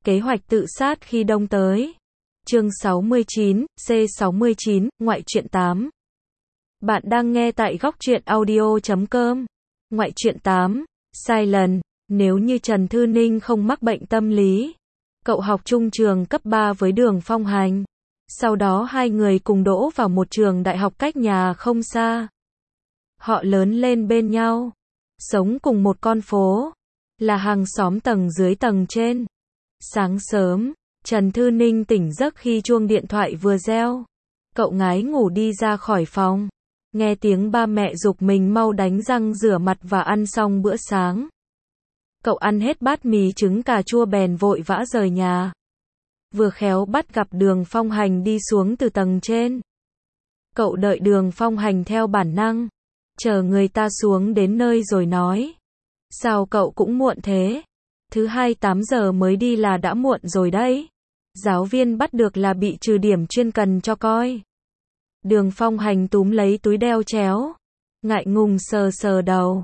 Kế hoạch tự sát khi đông tới. Chương 69, C69, ngoại truyện 8. Bạn đang nghe tại góc truyện audio.com. Ngoại truyện 8, Silent. Nếu như Trần Thư Ninh không mắc bệnh tâm lý, cậu học chung trường cấp 3 với Đường Phong Hành. Sau đó hai người cùng đỗ vào một trường đại học cách nhà không xa. Họ lớn lên bên nhau, sống cùng một con phố, là hàng xóm tầng dưới tầng trên. Sáng sớm, Trần Thư Ninh tỉnh giấc khi chuông điện thoại vừa reo. Cậu ngái ngủ đi ra khỏi phòng, nghe tiếng ba mẹ giục mình mau đánh răng rửa mặt và ăn xong bữa sáng. Cậu ăn hết bát mì trứng cà chua bèn vội vã rời nhà. Vừa khéo bắt gặp Đường Phong Hành đi xuống từ tầng trên. Cậu đợi Đường Phong Hành theo bản năng, chờ người ta xuống đến nơi rồi nói: sao cậu cũng muộn thế? Thứ hai 8 giờ mới đi là đã muộn rồi đấy. Giáo viên bắt được là bị trừ điểm chuyên cần cho coi. Đường Phong Hành túm lấy túi đeo chéo, ngại ngùng sờ sờ đầu.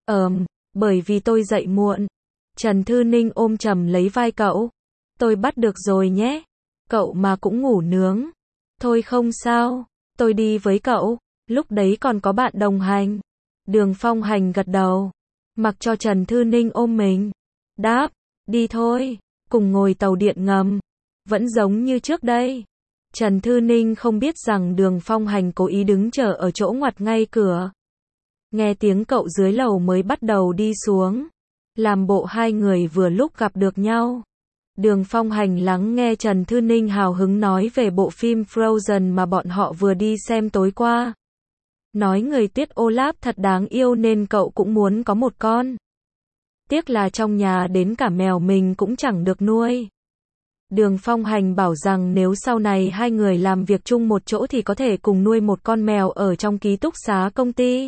Bởi vì tôi dậy muộn. Trần Thư Ninh ôm chầm lấy vai cậu. Tôi bắt được rồi nhé. Cậu mà cũng ngủ nướng. Thôi không sao, tôi đi với cậu. Lúc đấy còn có bạn đồng hành. Đường Phong Hành gật đầu, mặc cho Trần Thư Ninh ôm mình. Đáp, đi thôi, cùng ngồi tàu điện ngầm. Vẫn giống như trước đây. Trần Thư Ninh không biết rằng Đường Phong Hành cố ý đứng chờ ở chỗ ngoặt ngay cửa. Nghe tiếng cậu dưới lầu mới bắt đầu đi xuống, làm bộ hai người vừa lúc gặp được nhau. Đường Phong Hành lắng nghe Trần Thư Ninh hào hứng nói về bộ phim Frozen mà bọn họ vừa đi xem tối qua. Nói người Tuyết Olaf thật đáng yêu nên cậu cũng muốn có một con. Tiếc là trong nhà đến cả mèo mình cũng chẳng được nuôi. Đường Phong Hành bảo rằng nếu sau này hai người làm việc chung một chỗ thì có thể cùng nuôi một con mèo ở trong ký túc xá công ty.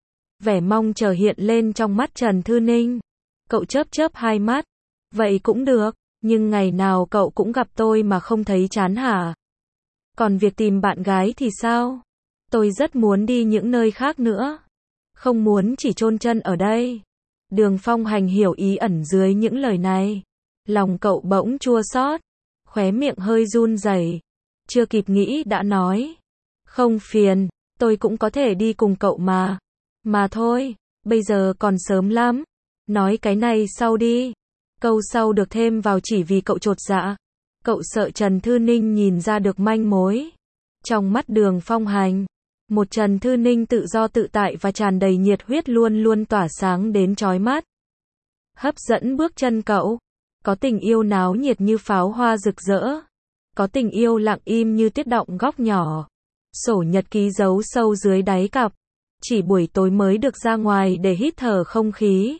Vẻ mong chờ hiện lên trong mắt Trần Thư Ninh. Cậu chớp chớp hai mắt. Vậy cũng được, nhưng ngày nào cậu cũng gặp tôi mà không thấy chán hả? Còn việc tìm bạn gái thì sao? Tôi rất muốn đi những nơi khác nữa. Không muốn chỉ chôn chân ở đây. Đường Phong Hành hiểu ý ẩn dưới những lời này. Lòng cậu bỗng chua xót, khóe miệng hơi run rẩy. Chưa kịp nghĩ đã nói: không phiền, tôi cũng có thể đi cùng cậu mà. Mà thôi, bây giờ còn sớm lắm. Nói cái này sau đi. Câu sau được thêm vào chỉ vì cậu chột dạ. Cậu sợ Trần Thư Ninh nhìn ra được manh mối. Trong mắt Đường Phong Hành, một Trần Thư Ninh tự do tự tại và tràn đầy nhiệt huyết luôn luôn tỏa sáng đến chói mắt. Hấp dẫn bước chân cậu. Có tình yêu náo nhiệt như pháo hoa rực rỡ. Có tình yêu lặng im như tuyết động góc nhỏ. Sổ nhật ký giấu sâu dưới đáy cặp. Chỉ buổi tối mới được ra ngoài để hít thở không khí.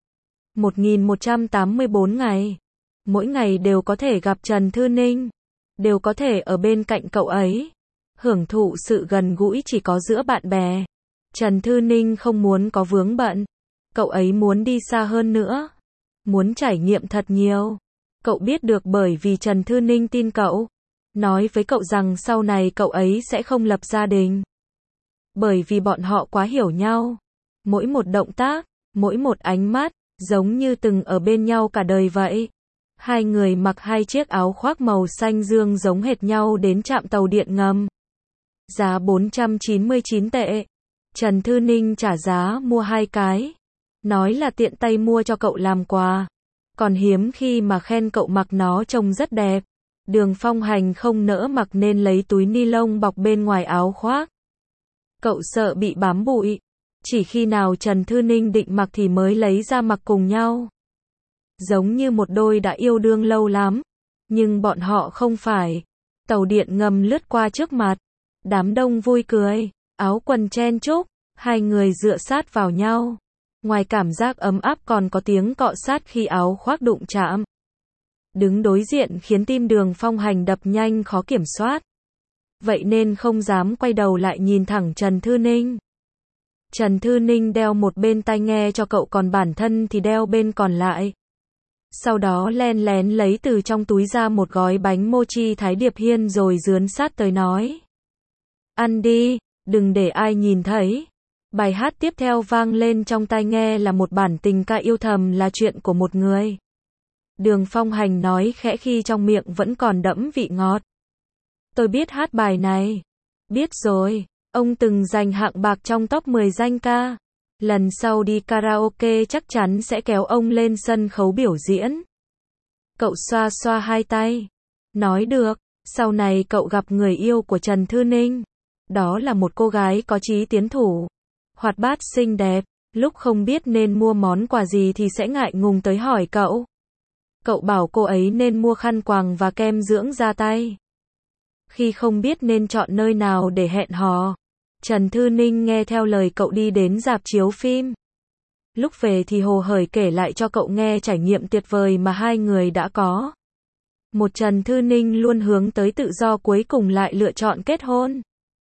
1184 ngày. Mỗi ngày đều có thể gặp Trần Thư Ninh. Đều có thể ở bên cạnh cậu ấy. Hưởng thụ sự gần gũi chỉ có giữa bạn bè. Trần Thư Ninh không muốn có vướng bận. Cậu ấy muốn đi xa hơn nữa. Muốn trải nghiệm thật nhiều. Cậu biết được bởi vì Trần Thư Ninh tin cậu. Nói với cậu rằng sau này cậu ấy sẽ không lập gia đình. Bởi vì bọn họ quá hiểu nhau. Mỗi một động tác, mỗi một ánh mắt, giống như từng ở bên nhau cả đời vậy. Hai người mặc hai chiếc áo khoác màu xanh dương giống hệt nhau đến trạm tàu điện ngầm. Giá 499 tệ. Trần Thư Ninh trả giá mua hai cái. Nói là tiện tay mua cho cậu làm quà. Còn hiếm khi mà khen cậu mặc nó trông rất đẹp. Đường Phong Hành không nỡ mặc nên lấy túi ni lông bọc bên ngoài áo khoác. Cậu sợ bị bám bụi. Chỉ khi nào Trần Thư Ninh định mặc thì mới lấy ra mặc cùng nhau. Giống như một đôi đã yêu đương lâu lắm. Nhưng bọn họ không phải. Tàu điện ngầm lướt qua trước mặt. Đám đông vui cười. Áo quần chen chúc. Hai người dựa sát vào nhau. Ngoài cảm giác ấm áp còn có tiếng cọ sát khi áo khoác đụng chạm. Đứng đối diện khiến tim Đường Phong Hành đập nhanh khó kiểm soát. Vậy nên không dám quay đầu lại nhìn thẳng Trần Thư Ninh. Trần Thư Ninh đeo một bên tai nghe cho cậu còn bản thân thì đeo bên còn lại. Sau đó len lén lấy từ trong túi ra một gói bánh mochi Thái Điệp Hiên rồi dướn sát tới nói: ăn đi, đừng để ai nhìn thấy. Bài hát tiếp theo vang lên trong tai nghe là một bản tình ca yêu thầm là chuyện của một người. Đường Phong Hành nói khẽ khi trong miệng vẫn còn đẫm vị ngọt. Tôi biết hát bài này. Biết rồi, ông từng giành hạng bạc trong top 10 danh ca. Lần sau đi karaoke chắc chắn sẽ kéo ông lên sân khấu biểu diễn. Cậu xoa xoa hai tay. Nói được, sau này cậu gặp người yêu của Trần Thư Ninh. Đó là một cô gái có chí tiến thủ, hoạt bát xinh đẹp, lúc không biết nên mua món quà gì thì sẽ ngại ngùng tới hỏi cậu. Cậu bảo cô ấy nên mua khăn quàng và kem dưỡng da tay. Khi không biết nên chọn nơi nào để hẹn hò, Trần Thư Ninh nghe theo lời cậu đi đến rạp chiếu phim. Lúc về thì hồ hởi kể lại cho cậu nghe trải nghiệm tuyệt vời mà hai người đã có. Một Trần Thư Ninh luôn hướng tới tự do cuối cùng lại lựa chọn kết hôn.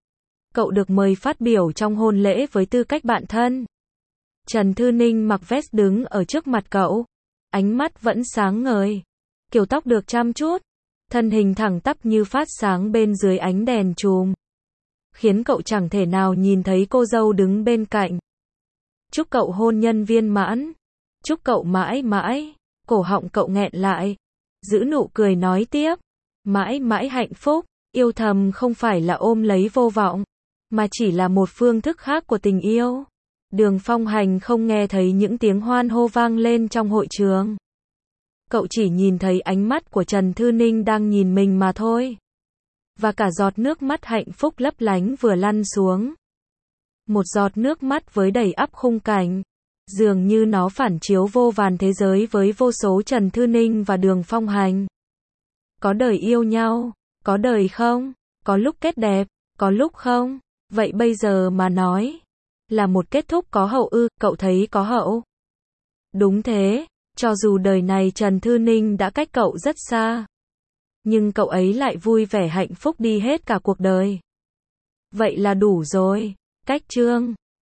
Cậu được mời phát biểu trong hôn lễ với tư cách bạn thân. Trần Thư Ninh mặc vest đứng ở trước mặt cậu. Ánh mắt vẫn sáng ngời. Kiểu tóc được chăm chút. Thân hình thẳng tắp như phát sáng bên dưới ánh đèn chùm. Khiến cậu chẳng thể nào nhìn thấy cô dâu đứng bên cạnh. Chúc cậu hôn nhân viên mãn. Chúc cậu mãi mãi. Cổ họng cậu nghẹn lại. Giữ nụ cười nói tiếp. Mãi mãi hạnh phúc. Yêu thầm không phải là ôm lấy vô vọng, mà chỉ là một phương thức khác của tình yêu. Đường Phong Hành không nghe thấy những tiếng hoan hô vang lên trong hội trường. Cậu chỉ nhìn thấy ánh mắt của Trần Thư Ninh đang nhìn mình mà thôi. Và cả giọt nước mắt hạnh phúc lấp lánh vừa lăn xuống. Một giọt nước mắt với đầy ắp khung cảnh. Dường như nó phản chiếu vô vàn thế giới với vô số Trần Thư Ninh và Đường Phong Hành. Có đời yêu nhau, có đời không, có lúc kết đẹp, có lúc không. Vậy bây giờ mà nói là một kết thúc có hậu ư, cậu thấy có hậu? Đúng thế, cho dù đời này Trần Thư Ninh đã cách cậu rất xa, nhưng cậu ấy lại vui vẻ hạnh phúc đi hết cả cuộc đời. Vậy là đủ rồi. Cách chương